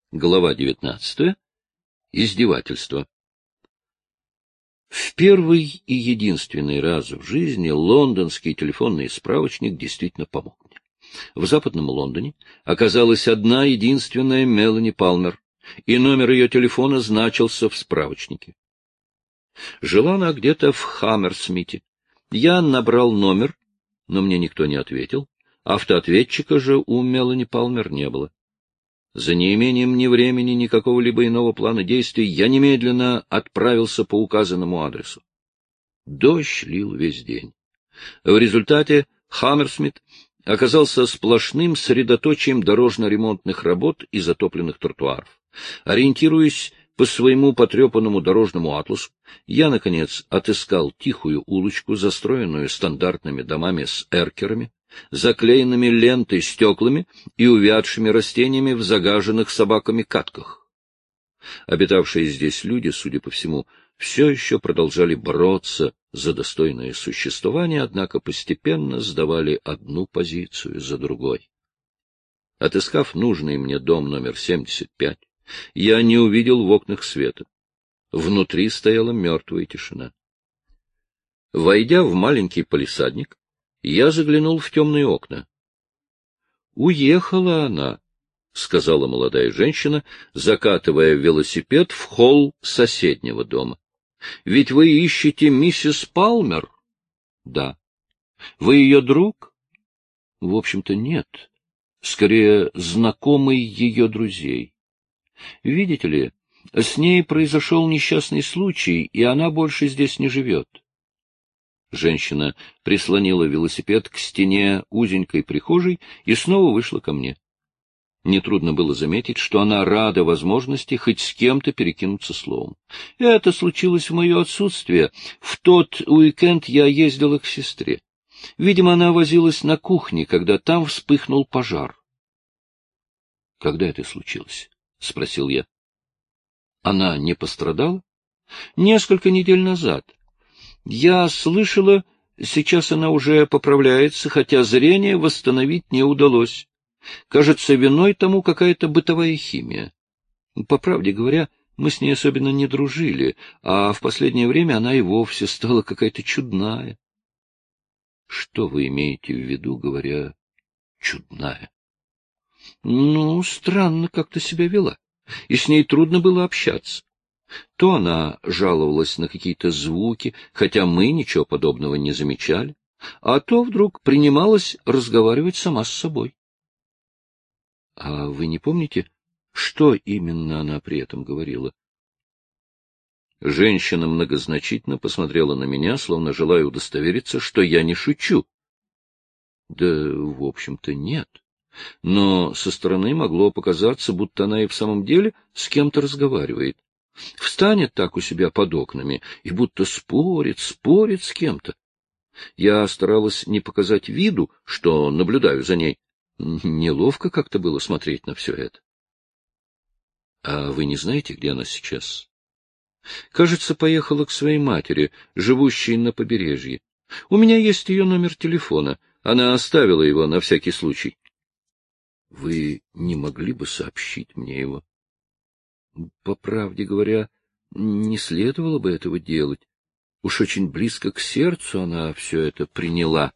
Глава 19. Издевательство. В первый и единственный раз в жизни лондонский телефонный справочник действительно помог мне. В западном Лондоне оказалась одна единственная Мелани Палмер, и номер ее телефона значился в справочнике. Жила она где-то в Хаммерсмите. Я набрал номер, но мне никто не ответил. Автоответчика же у Мелани Палмер не было. За неимением ни времени, ни какого-либо иного плана действий я немедленно отправился по указанному адресу. Дождь лил весь день. В результате Хаммерсмит оказался сплошным средоточием дорожно-ремонтных работ и затопленных тротуаров. Ориентируясь по своему потрепанному дорожному атласу, я, наконец, отыскал тихую улочку, застроенную стандартными домами с эркерами, заклеенными лентой стеклами и увядшими растениями в загаженных собаками катках. Обитавшие здесь люди, судя по всему, все еще продолжали бороться за достойное существование, однако постепенно сдавали одну позицию за другой. Отыскав нужный мне дом номер 75, я не увидел в окнах света. Внутри стояла мертвая тишина. Войдя в маленький палисадник, я заглянул в темные окна. — Уехала она, — сказала молодая женщина, закатывая велосипед в холл соседнего дома. — Ведь вы ищете миссис Палмер? — Да. — Вы ее друг? — В общем-то, нет. Скорее, знакомый ее друзей. Видите ли, с ней произошел несчастный случай, и она больше здесь не живет. Женщина прислонила велосипед к стене узенькой прихожей и снова вышла ко мне. Нетрудно было заметить, что она рада возможности хоть с кем-то перекинуться словом. Это случилось в мое отсутствие. В тот уикенд я ездила к сестре. Видимо, она возилась на кухне, когда там вспыхнул пожар. — Когда это случилось? — спросил я. — Она не пострадала? — Несколько недель назад. Я слышала, сейчас она уже поправляется, хотя зрение восстановить не удалось. Кажется, виной тому какая-то бытовая химия. По правде говоря, мы с ней особенно не дружили, а в последнее время она и вовсе стала какая-то чудная. Что вы имеете в виду, говоря «чудная»? Ну, странно как-то себя вела, и с ней трудно было общаться. То она жаловалась на какие-то звуки, хотя мы ничего подобного не замечали, а то вдруг принималась разговаривать сама с собой. — А вы не помните, что именно она при этом говорила? Женщина многозначительно посмотрела на меня, словно желая удостовериться, что я не шучу. Да, в общем-то, нет. Но со стороны могло показаться, будто она и в самом деле с кем-то разговаривает. Встанет так у себя под окнами и будто спорит с кем-то. Я старалась не показать виду, что наблюдаю за ней. Неловко как-то было смотреть на все это. — А вы не знаете, где она сейчас? — Кажется, поехала к своей матери, живущей на побережье. У меня есть ее номер телефона. Она оставила его на всякий случай. — Вы не могли бы сообщить мне его? — По правде говоря, не следовало бы этого делать. Уж очень близко к сердцу она все это приняла.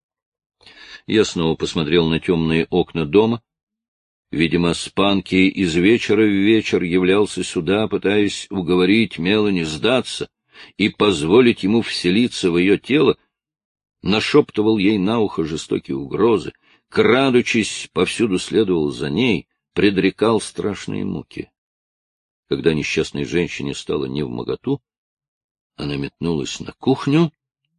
Я снова посмотрел на темные окна дома. Видимо, Спанки из вечера в вечер являлся сюда, пытаясь уговорить Мелани сдаться и позволить ему вселиться в ее тело, нашептывал ей на ухо жестокие угрозы, крадучись, повсюду следовал за ней, предрекал страшные муки. Когда несчастной женщине стало невмоготу, она метнулась на кухню.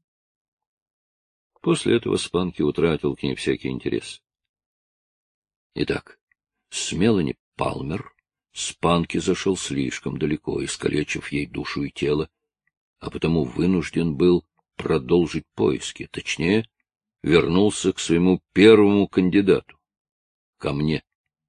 После этого Спанки утратил к ней всякий интерес. Итак, с Мелани Палмер Спанки зашел слишком далеко, искалечив ей душу и тело, а потому вынужден был продолжить поиски, точнее, вернулся к своему первому кандидату — ко мне.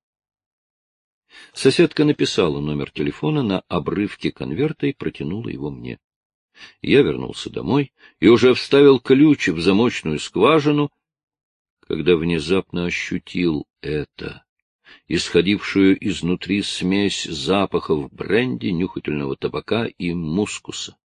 Соседка написала номер телефона на обрывке конверта и протянула его мне. Я вернулся домой и уже вставил ключ в замочную скважину, когда внезапно ощутил это. исходившую изнутри смесь запахов бренди, нюхательного табака и мускуса.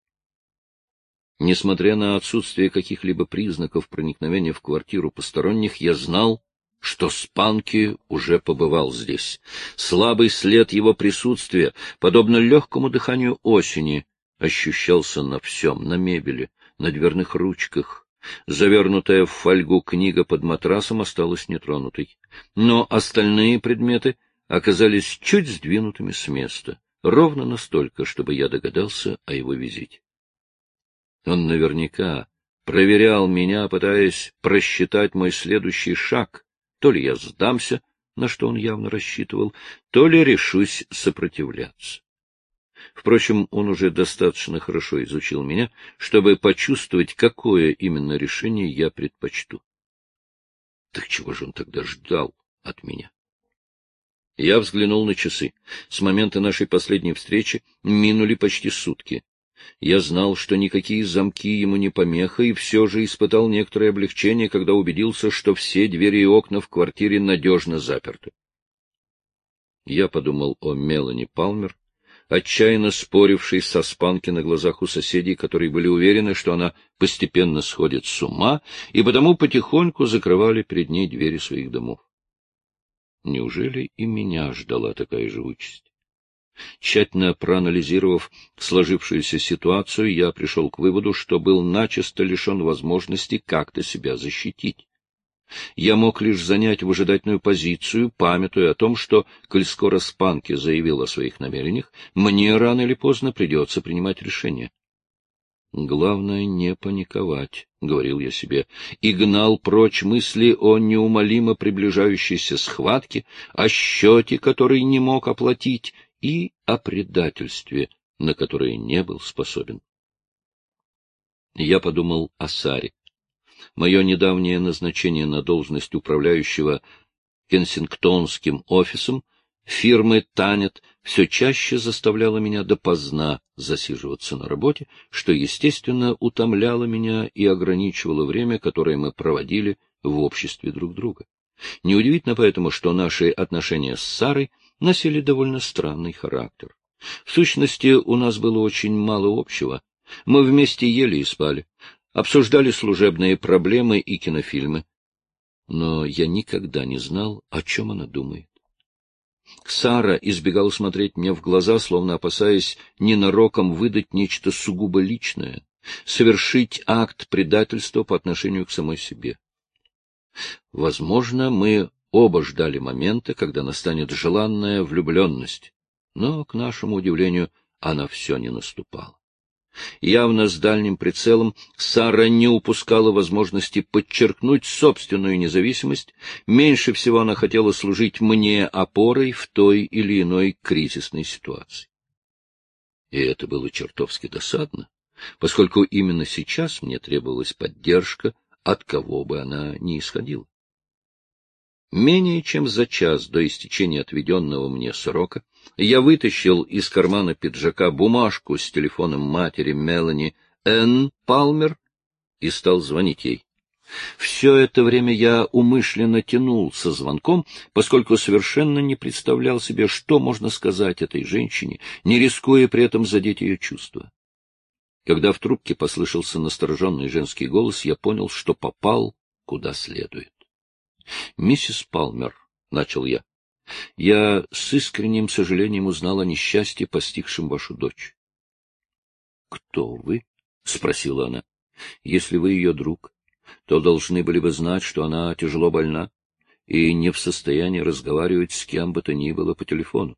Несмотря на отсутствие каких-либо признаков проникновения в квартиру посторонних, я знал, что Спанки уже побывал здесь. Слабый след его присутствия, подобно легкому дыханию осени, ощущался на всем, на мебели, на дверных ручках. Завернутая в фольгу книга под матрасом осталась нетронутой. Но остальные предметы оказались чуть сдвинутыми с места, ровно настолько, чтобы я догадался о его визите. Он наверняка проверял меня, пытаясь просчитать мой следующий шаг. То ли я сдамся, на что он явно рассчитывал, то ли решусь сопротивляться. Впрочем, он уже достаточно хорошо изучил меня, чтобы почувствовать, какое именно решение я предпочту. Так чего же он тогда ждал от меня? Я взглянул на часы. С момента нашей последней встречи минули почти сутки. Я знал, что никакие замки ему не помеха, и все же испытал некоторое облегчение, когда убедился, что все двери и окна в квартире надежно заперты. Я подумал о Мелани Палмер, отчаянно спорившей со Спанки на глазах у соседей, которые были уверены, что она постепенно сходит с ума, и потому потихоньку закрывали перед ней двери своих домов. Неужели и меня ждала такая же участь? Тщательно проанализировав сложившуюся ситуацию, я пришел к выводу, что был начисто лишен возможности как-то себя защитить. Я мог лишь занять выжидательную позицию, памятуя о том, что, коль скоро Спанки заявил о своих намерениях, мне рано или поздно придется принимать решение. «Главное, не паниковать», — говорил я себе, и гнал прочь мысли о неумолимо приближающейся схватке, о счете, который не мог оплатить, и о предательстве, на которое не был способен. Я подумал о Саре. Мое недавнее назначение на должность управляющего кенсингтонским офисом фирмы «Танет» все чаще заставляло меня допоздна засиживаться на работе, что, естественно, утомляло меня и ограничивало время, которое мы проводили в обществе друг друга. Неудивительно поэтому, что наши отношения с Сарой носили довольно странный характер. В сущности, у нас было очень мало общего. Мы вместе ели и спали, обсуждали служебные проблемы и кинофильмы. Но я никогда не знал, о чем она думает. Сара избегала смотреть мне в глаза, словно опасаясь ненароком выдать нечто сугубо личное, совершить акт предательства по отношению к самой себе. Возможно, мы оба ждали момента, когда настанет желанная влюбленность, но, к нашему удивлению, она все не наступала. Явно с дальним прицелом Сара не упускала возможности подчеркнуть собственную независимость, меньше всего она хотела служить мне опорой в той или иной кризисной ситуации. И это было чертовски досадно, поскольку именно сейчас мне требовалась поддержка, от кого бы она ни исходила. Менее чем за час до истечения отведенного мне срока я вытащил из кармана пиджака бумажку с телефоном матери Мелани Энн Палмер и стал звонить ей. Все это время я умышленно тянул со звонком, поскольку совершенно не представлял себе, что можно сказать этой женщине, не рискуя при этом задеть ее чувства. Когда в трубке послышался настороженный женский голос, я понял, что попал куда следует. — Миссис Палмер, — начал я, — я с искренним сожалением узнал о несчастье, постигшем вашу дочь. — Кто вы? — спросила она. — Если вы ее друг, то должны были бы знать, что она тяжело больна и не в состоянии разговаривать с кем бы то ни было по телефону.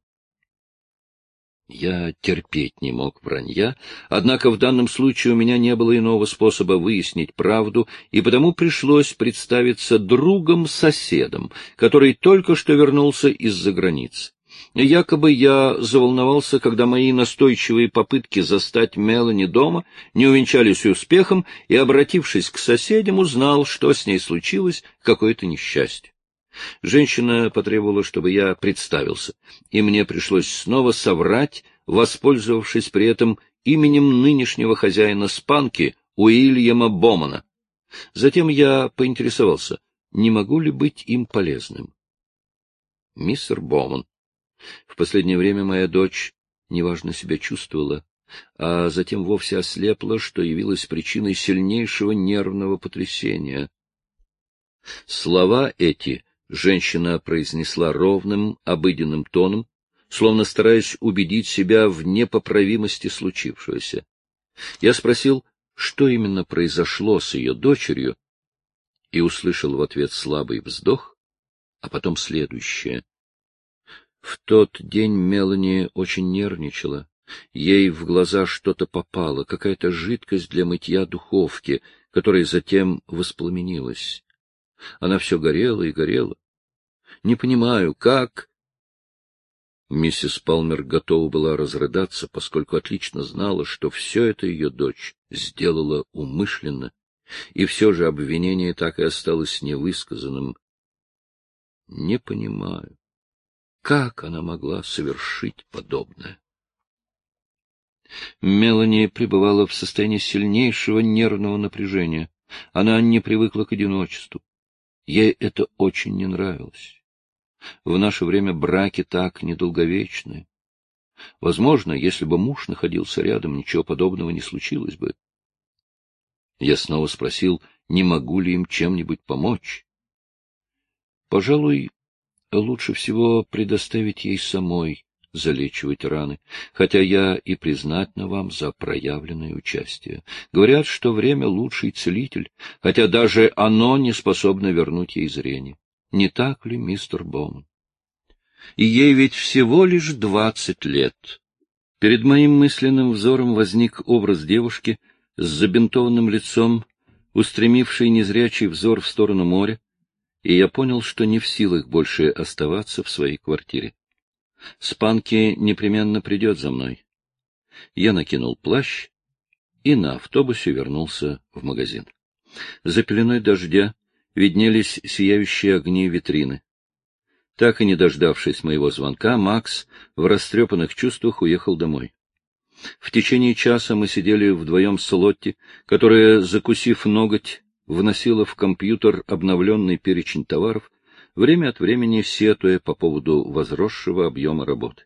Я терпеть не мог вранья, однако в данном случае у меня не было иного способа выяснить правду, и потому пришлось представиться другом-соседом, который только что вернулся из-за границы. Якобы я заволновался, когда мои настойчивые попытки застать Мелани дома не увенчались успехом, и, обратившись к соседям, узнал, что с ней случилось, какое-то несчастье. Женщина потребовала, чтобы я представился, и мне пришлось снова соврать, воспользовавшись при этом именем нынешнего хозяина Спанки, Уильяма Бомана. Затем я поинтересовался, не могу ли быть им полезным. мистер Боуман. В последнее время моя дочь неважно себя чувствовала, а затем вовсе ослепла, что явилось причиной сильнейшего нервного потрясения. Слова эти женщина произнесла ровным, обыденным тоном, словно стараясь убедить себя в непоправимости случившегося. Я спросил, что именно произошло с ее дочерью, и услышал в ответ слабый вздох, а потом следующее. В тот день Мелани очень нервничала. Ей в глаза что-то попало, какая-то жидкость для мытья духовки, которая затем воспламенилась. Она все горела и горела. Не понимаю, как... Миссис Палмер готова была разрыдаться, поскольку отлично знала, что все это ее дочь сделала умышленно, и все же обвинение так и осталось невысказанным. Не понимаю, как она могла совершить подобное. Мелани пребывала в состоянии сильнейшего нервного напряжения. Она не привыкла к одиночеству. Ей это очень не нравилось. В наше время браки так недолговечны. Возможно, если бы муж находился рядом, ничего подобного не случилось бы. Я снова спросил, не могу ли им чем-нибудь помочь. Пожалуй, лучше всего предоставить ей самой залечивать раны, хотя я и признательна вам за проявленное участие. Говорят, что время — лучший целитель, хотя даже оно не способно вернуть ей зрение. Не так ли, мистер Боуман? И ей ведь всего лишь 20 лет. Перед моим мысленным взором возник образ девушки с забинтованным лицом, устремившей незрячий взор в сторону моря, и я понял, что не в силах больше оставаться в своей квартире. Спанки непременно придет за мной. Я накинул плащ и на автобусе вернулся в магазин. За пеленой дождя виднелись сияющие огни витрины. Так и не дождавшись моего звонка, Макс в растрепанных чувствах уехал домой. В течение часа мы сидели вдвоем с Лотти, которая, закусив ноготь, вносила в компьютер обновленный перечень товаров, время от времени сетуя по поводу возросшего объема работы.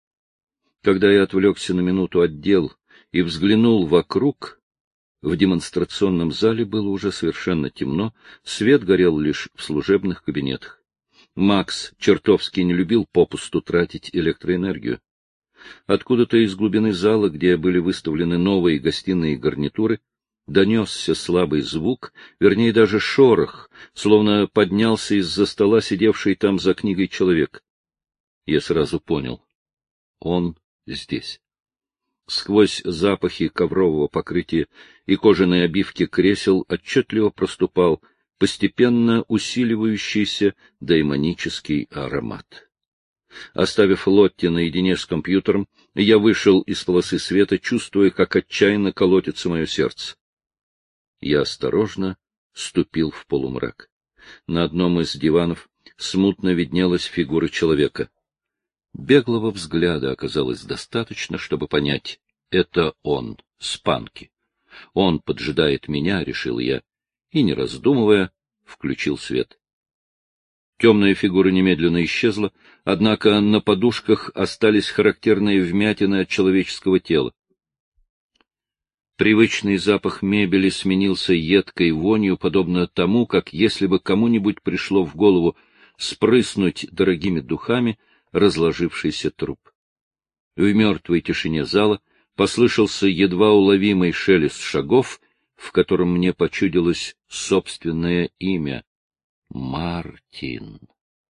Когда я отвлекся на минуту от дел и взглянул вокруг, в демонстрационном зале было уже совершенно темно, свет горел лишь в служебных кабинетах. Макс чертовски не любил попусту тратить электроэнергию. Откуда-то из глубины зала, где были выставлены новые гостиные гарнитуры, донесся слабый звук, вернее даже шорох, словно поднялся из-за стола сидевший там за книгой человек. Я сразу понял — он здесь. Сквозь запахи коврового покрытия и кожаной обивки кресел отчетливо проступал постепенно усиливающийся демонический аромат. Оставив Лотти наедине с компьютером, я вышел из полосы света, чувствуя, как отчаянно колотится мое сердце. Я осторожно ступил в полумрак. На одном из диванов смутно виднелась фигура человека. Беглого взгляда оказалось достаточно, чтобы понять — это он, Спанки. Он поджидает меня, решил я, и, не раздумывая, включил свет. Темная фигура немедленно исчезла, однако на подушках остались характерные вмятины от человеческого тела. Привычный запах мебели сменился едкой вонью, подобно тому, как если бы кому-нибудь пришло в голову спрыснуть дорогими духами разложившийся труп. В мертвой тишине зала послышался едва уловимый шелест шагов, в котором мне почудилось собственное имя — Мартин.